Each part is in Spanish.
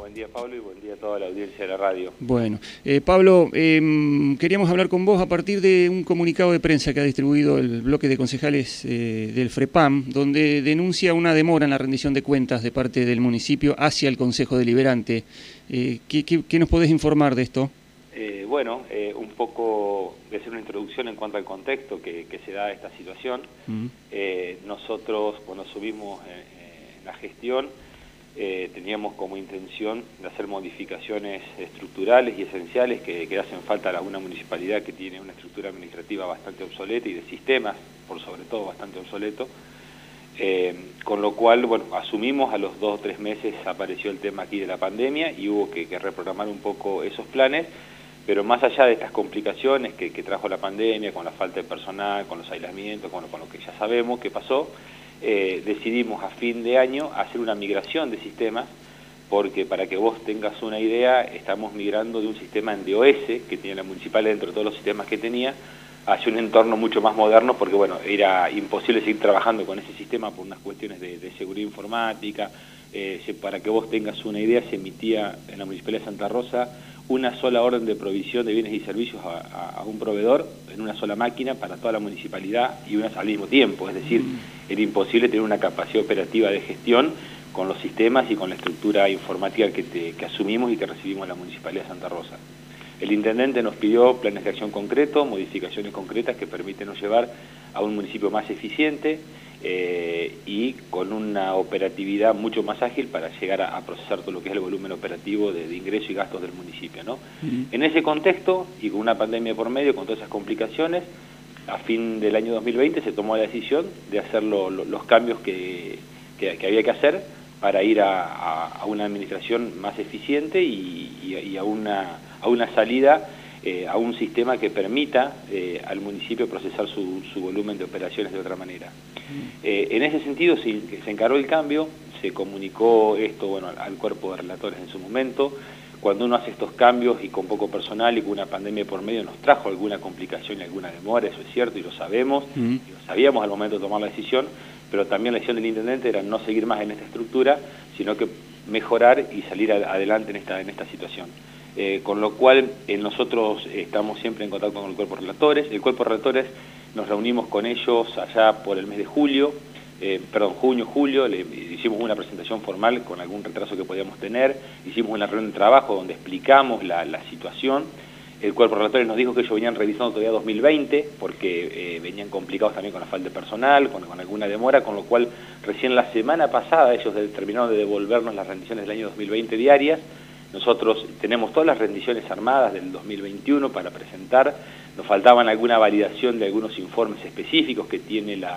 buen día Pablo y buen día a toda la audiencia de la radio. Bueno, Pablo, queríamos hablar con vos a partir de un comunicado de prensa que ha distribuido el bloque de concejales del FREPAM, donde denuncia una demora en la rendición de cuentas de parte del municipio hacia el Consejo Deliberante. ¿Qué nos podés informar de esto? Un poco de hacer una introducción en cuanto al contexto que se da esta situación. Nosotros, cuando subimos en la gestión, teníamos como intención de hacer modificaciones estructurales y esenciales que hacen falta a una municipalidad que tiene una estructura administrativa bastante obsoleta y de sistemas, por sobre todo, bastante obsoleto. Con lo cual, bueno, asumimos a los 2 o 3 meses apareció el tema aquí de la pandemia y hubo que reprogramar un poco esos planes. Pero más allá de estas complicaciones que trajo la pandemia, con la falta de personal, con los aislamientos, con lo que ya sabemos que pasó, decidimos a fin de año hacer una migración de sistemas, porque para que vos tengas una idea, estamos migrando de un sistema en DOS, que tiene la municipal dentro de todos los sistemas que tenía, hacia un entorno mucho más moderno, porque bueno, era imposible seguir trabajando con ese sistema por unas cuestiones de seguridad informática. Para que vos tengas una idea, se emitía en la Municipalidad de Santa Rosa una sola orden de provisión de bienes y servicios a un proveedor en una sola máquina para toda la municipalidad y al mismo tiempo, es decir, era imposible tener una capacidad operativa de gestión con los sistemas y con la estructura informática que asumimos y que recibimos en la Municipalidad de Santa Rosa. El intendente nos pidió planes de acción concretos, modificaciones concretas que permiten llevar a un municipio más eficiente y con una operatividad mucho más ágil para llegar a procesar todo lo que es el volumen operativo de ingresos y gastos del municipio, ¿no? En ese contexto, y con una pandemia por medio, con todas esas complicaciones, a fin del año 2020 se tomó la decisión de hacer los cambios que había que hacer para ir a una administración más eficiente y a una salida a un sistema que permita al municipio procesar su volumen de operaciones de otra manera. En ese sentido se encaró el cambio, se comunicó esto al cuerpo de relatores en su momento. Cuando uno hace estos cambios y con poco personal y con una pandemia por medio nos trajo alguna complicación y alguna demora, eso es cierto y lo sabemos, y lo sabíamos al momento de tomar la decisión, pero también la decisión del intendente era no seguir más en esta estructura, sino que mejorar y salir adelante en esta situación. Con lo cual nosotros estamos siempre en contacto con el cuerpo de relatores. El cuerpo de relatores nos reunimos con ellos allá por el mes de junio, julio, le hicimos una presentación formal con algún retraso que podíamos tener, hicimos una reunión de trabajo donde explicamos la situación. El cuerpo de relatores nos dijo que ellos venían revisando todavía 2020, porque venían complicados también con la falta de personal, con alguna demora, con lo cual recién la semana pasada ellos terminaron de devolvernos las rendiciones del año 2020 diarias. Nosotros tenemos todas las rendiciones armadas del 2021 para presentar, nos faltaban alguna validación de algunos informes específicos que tiene el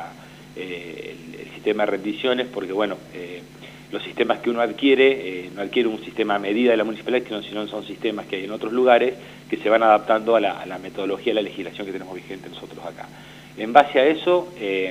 sistema de rendiciones, porque bueno, los sistemas que uno adquiere, no adquiere un sistema a medida de la municipalidad, sino son sistemas que hay en otros lugares que se van adaptando a la metodología, a la legislación que tenemos vigente nosotros acá. En base a eso,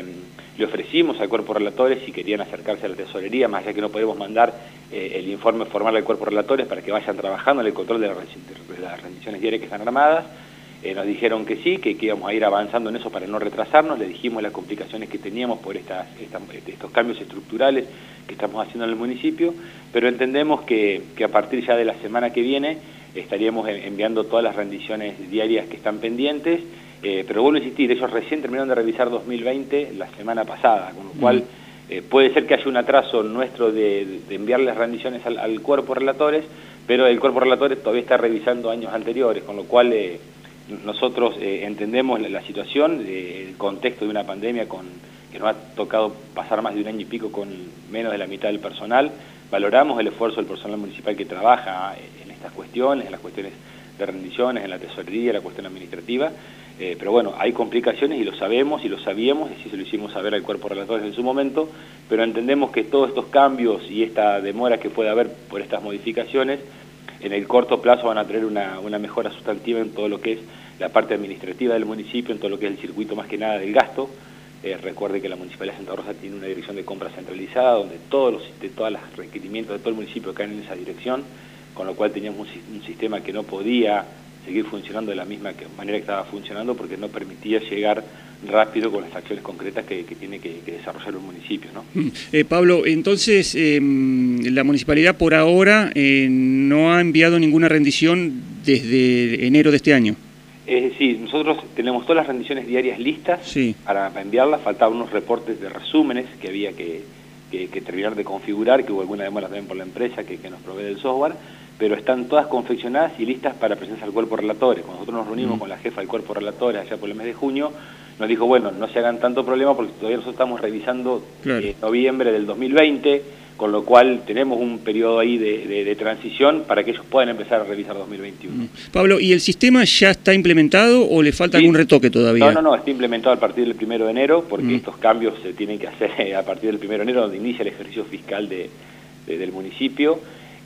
le ofrecimos al cuerpo de relatores si querían acercarse a la tesorería, más allá que no podemos mandar el informe formal al cuerpo de relatores para que vayan trabajando en el control de las rendiciones diarias que están armadas. Nos dijeron que sí, que íbamos a ir avanzando en eso para no retrasarnos. Le dijimos las complicaciones que teníamos por estos cambios estructurales que estamos haciendo en el municipio, pero entendemos que a partir ya de la semana que viene estaríamos enviando todas las rendiciones diarias que están pendientes. Pero vuelvo a insistir, ellos recién terminaron de revisar 2020 la semana pasada, con lo cual puede ser que haya un atraso nuestro de enviar las rendiciones al cuerpo de relatores, pero el cuerpo de relatores todavía está revisando años anteriores, con lo cual nosotros entendemos la situación, el contexto de una pandemia que nos ha tocado pasar más de 1 año y pico con menos de la mitad del personal. Valoramos el esfuerzo del personal municipal que trabaja en estas cuestiones, en las cuestiones de rendiciones, en la tesorería, la cuestión administrativa, pero bueno, hay complicaciones y lo sabemos y lo sabíamos, y así se lo hicimos saber al cuerpo de relatores en su momento, pero entendemos que todos estos cambios y esta demora que puede haber por estas modificaciones, en el corto plazo van a traer una mejora sustantiva en todo lo que es la parte administrativa del municipio, en todo lo que es el circuito más que nada del gasto. Recuerde que la Municipalidad de Santa Rosa tiene una dirección de compra centralizada, donde todos los requerimientos de todo el municipio caen en esa dirección, con lo cual teníamos un sistema que no podía seguir funcionando de la misma manera que estaba funcionando, porque no permitía llegar rápido con las acciones concretas que tiene que desarrollar un municipio, ¿no? Pablo, entonces la municipalidad por ahora no ha enviado ninguna rendición desde enero de este año. Sí, nosotros tenemos todas las rendiciones diarias listas para enviarlas. Faltaban unos reportes de resúmenes que había que terminar de configurar, que hubo alguna demora también por la empresa que nos provee del software, pero están todas confeccionadas y listas para presencia del cuerpo de relatores. Cuando nosotros nos reunimos con la jefa del cuerpo de relatores allá por el mes de junio, nos dijo, bueno, no se hagan tanto problema porque todavía nosotros estamos revisando noviembre del 2020, con lo cual tenemos un periodo ahí de transición para que ellos puedan empezar a revisar 2021. Pablo, ¿y el sistema ya está implementado o le falta algún retoque todavía? No, está implementado a partir del 1 de enero, porque estos cambios se tienen que hacer a partir del 1 de enero, donde inicia el ejercicio fiscal del municipio.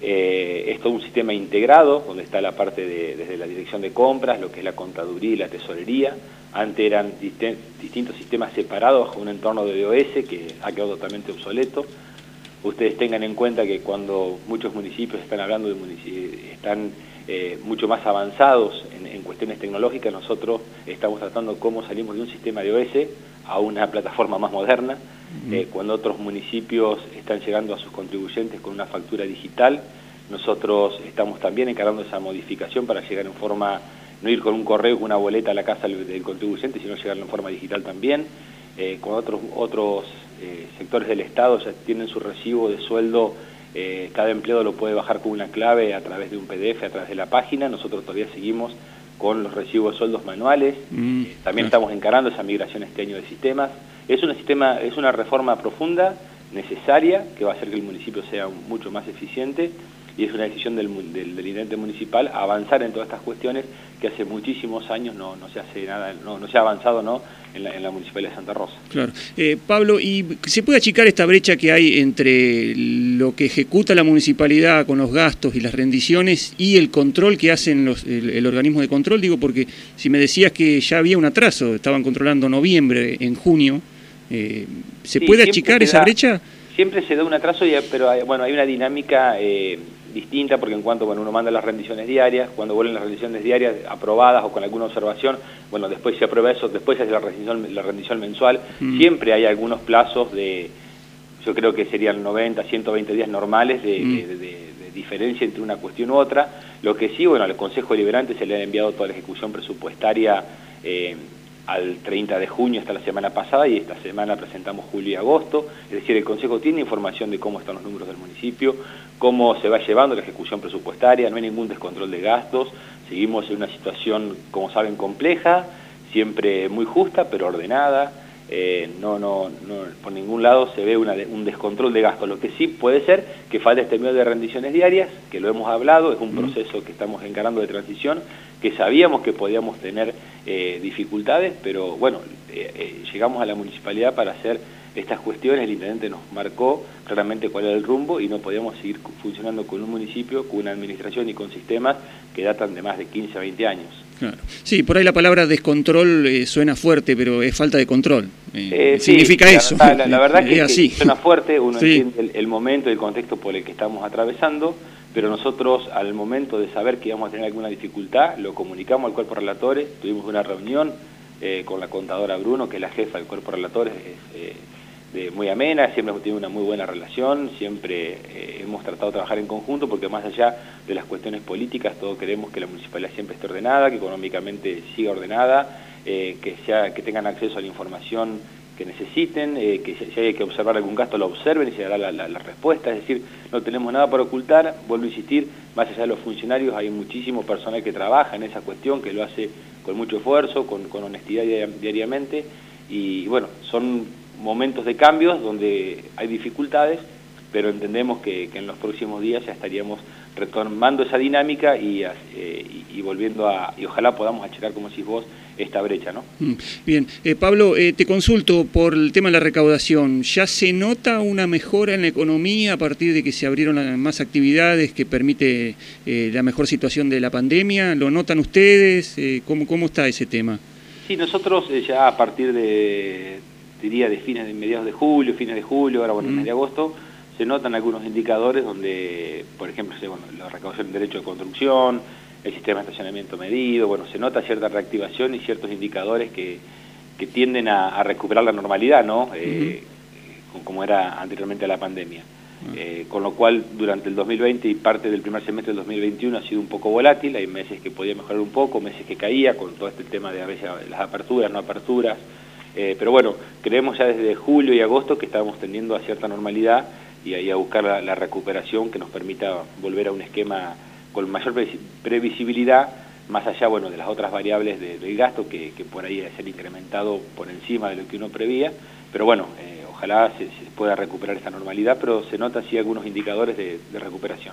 Es todo un sistema integrado, donde está la parte desde la dirección de compras, lo que es la contaduría y la tesorería. Antes eran distintos sistemas separados bajo un entorno de DOS que ha quedado totalmente obsoleto. Ustedes tengan en cuenta que cuando muchos municipios están hablando están mucho más avanzados en cuestiones tecnológicas, nosotros estamos tratando cómo salimos de un sistema de DOS a una plataforma más moderna. Cuando otros municipios están llegando a sus contribuyentes con una factura digital, nosotros estamos también encargando esa modificación para llegar en forma, no ir con un correo, con una boleta a la casa del contribuyente, sino llegar en forma digital también. Cuando otros sectores del Estado ya tienen su recibo de sueldo, cada empleado lo puede bajar con una clave a través de un PDF, a través de la página. Nosotros todavía seguimos con los recibos de sueldos manuales. También estamos encarando esa migración este año de sistemas. Es una reforma profunda, necesaria, que va a hacer que el municipio sea mucho más eficiente, y es una decisión del intendente municipal avanzar en todas estas cuestiones que hace muchísimos años no se hace nada, no se ha avanzado en la Municipalidad de Santa Rosa. Claro. Pablo, ¿y se puede achicar esta brecha que hay entre lo que ejecuta la municipalidad con los gastos y las rendiciones y el control que hacen el organismo de control? Digo, porque si me decías que ya había un atraso, estaban controlando noviembre, en junio, ¿se puede achicar esa brecha? Siempre se da un atraso, pero bueno, hay una dinámica distinta, porque en cuanto uno manda las rendiciones diarias, cuando vuelven las rendiciones diarias aprobadas o con alguna observación, bueno, después se aprueba eso, después se hace la rendición mensual. Siempre hay algunos plazos yo creo que serían 90, 120 días normales de diferencia entre una cuestión u otra. Lo que sí, bueno, al Consejo Deliberante se le ha enviado toda la ejecución presupuestaria al 30 de junio, hasta la semana pasada, y esta semana presentamos julio y agosto. Es decir, el Consejo tiene información de cómo están los números del municipio, cómo se va llevando la ejecución presupuestaria, no hay ningún descontrol de gastos, seguimos en una situación, como saben, compleja, siempre muy justa, pero ordenada. No, por ningún lado se ve un descontrol de gastos. Lo que sí puede ser que falte este medio de rendiciones diarias, que lo hemos hablado, es un proceso que estamos encarando de transición, que sabíamos que podíamos tener dificultades, pero bueno, llegamos a la municipalidad para hacer estas cuestiones. El intendente nos marcó claramente cuál era el rumbo y no podíamos seguir funcionando con un municipio, con una administración y con sistemas que datan de más de 15 a 20 años. Claro. Sí, por ahí la palabra descontrol suena fuerte, pero es falta de control. Significa eso. La verdad que suena fuerte, uno entiende el momento y el contexto por el que estamos atravesando, pero nosotros al momento de saber que íbamos a tener alguna dificultad, lo comunicamos al cuerpo de relatores, tuvimos una reunión con la contadora Bruno, que es la jefa del cuerpo de relatores, muy amena, siempre hemos tenido una muy buena relación, siempre hemos tratado de trabajar en conjunto, porque más allá de las cuestiones políticas, todos queremos que la municipalidad siempre esté ordenada, que económicamente siga ordenada, que tengan acceso a la información que necesiten, que si hay que observar algún gasto lo observen y se dará la respuesta. Es decir, no tenemos nada para ocultar. Vuelvo a insistir, más allá de los funcionarios hay muchísimo personal que trabaja en esa cuestión, que lo hace con mucho esfuerzo, con honestidad diariamente, y bueno, son momentos de cambios donde hay dificultades, pero entendemos que en los próximos días ya estaríamos retomando esa dinámica y volviendo y ojalá podamos achicar, como decís vos, esta brecha, ¿no? Bien. Pablo, te consulto por el tema de la recaudación. ¿Ya se nota una mejora en la economía a partir de que se abrieron más actividades que permite la mejor situación de la pandemia? ¿Lo notan ustedes? ¿Cómo está ese tema? Sí, nosotros ya a partir de mediados de julio, fines de julio, ahora bueno, mes de agosto, se notan algunos indicadores donde, por ejemplo, la recaudación del derecho de construcción, el sistema de estacionamiento medido, bueno, se nota cierta reactivación y ciertos indicadores que tienden a recuperar la normalidad, ¿no? Como era anteriormente a la pandemia. Con lo cual, durante el 2020 y parte del primer semestre del 2021 ha sido un poco volátil, hay meses que podía mejorar un poco, meses que caía, con todo este tema de a veces las aperturas, no aperturas, pero bueno, creemos ya desde julio y agosto que estábamos tendiendo a cierta normalidad y a buscar la recuperación que nos permita volver a un esquema con mayor previsibilidad, más allá, bueno, de las otras variables del gasto que por ahí es ser incrementado por encima de lo que uno prevía, pero bueno, ojalá se pueda recuperar esta normalidad, pero se notan sí algunos indicadores de recuperación.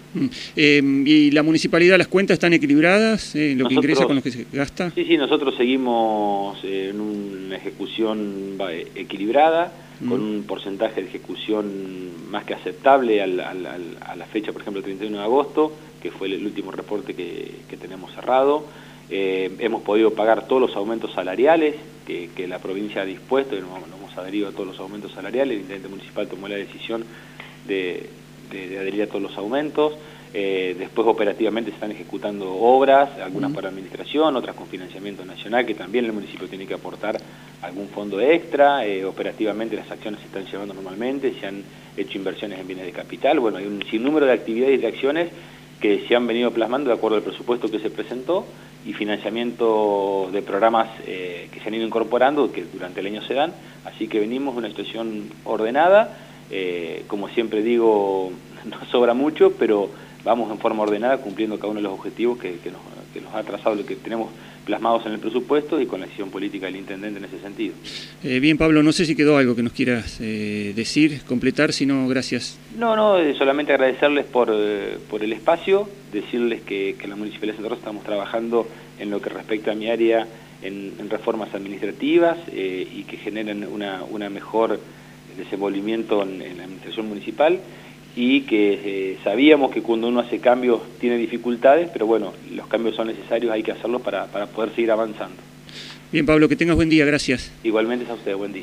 ¿Y la municipalidad, las cuentas están equilibradas, lo que ingresa con lo que se gasta? Sí, nosotros seguimos en una ejecución equilibrada, con un porcentaje de ejecución más que aceptable a la fecha, por ejemplo, el 31 de agosto, que fue el último reporte que tenemos cerrado. Hemos podido pagar todos los aumentos salariales que la provincia ha dispuesto, y nos hemos adherido a todos los aumentos salariales. El intendente municipal tomó la decisión de adherir a todos los aumentos. Después operativamente se están ejecutando obras, algunas para administración, otras con financiamiento nacional, que también el municipio tiene que aportar algún fondo extra. Operativamente las acciones se están llevando normalmente, se han hecho inversiones en bienes de capital. Bueno, hay un sinnúmero de actividades y de acciones que se han venido plasmando de acuerdo al presupuesto que se presentó y financiamiento de programas que se han ido incorporando, que durante el año se dan. Así que venimos en una situación ordenada. Como siempre digo, no sobra mucho, pero vamos en forma ordenada cumpliendo cada uno de los objetivos que nos ha trazado, lo que tenemos plasmados en el presupuesto y con la decisión política del intendente en ese sentido. Bien, Pablo, no sé si quedó algo que nos quieras decir, completar, si no, gracias. No, solamente agradecerles por el espacio, decirles que en la Municipalidad de Santa Rosa estamos trabajando en lo que respecta a mi área en reformas administrativas y que generen una mejor desenvolvimiento en la administración municipal, y que sabíamos que cuando uno hace cambios tiene dificultades, pero bueno, los cambios son necesarios, hay que hacerlos para poder seguir avanzando. Bien, Pablo, que tengas buen día, gracias. Igualmente a usted, buen día.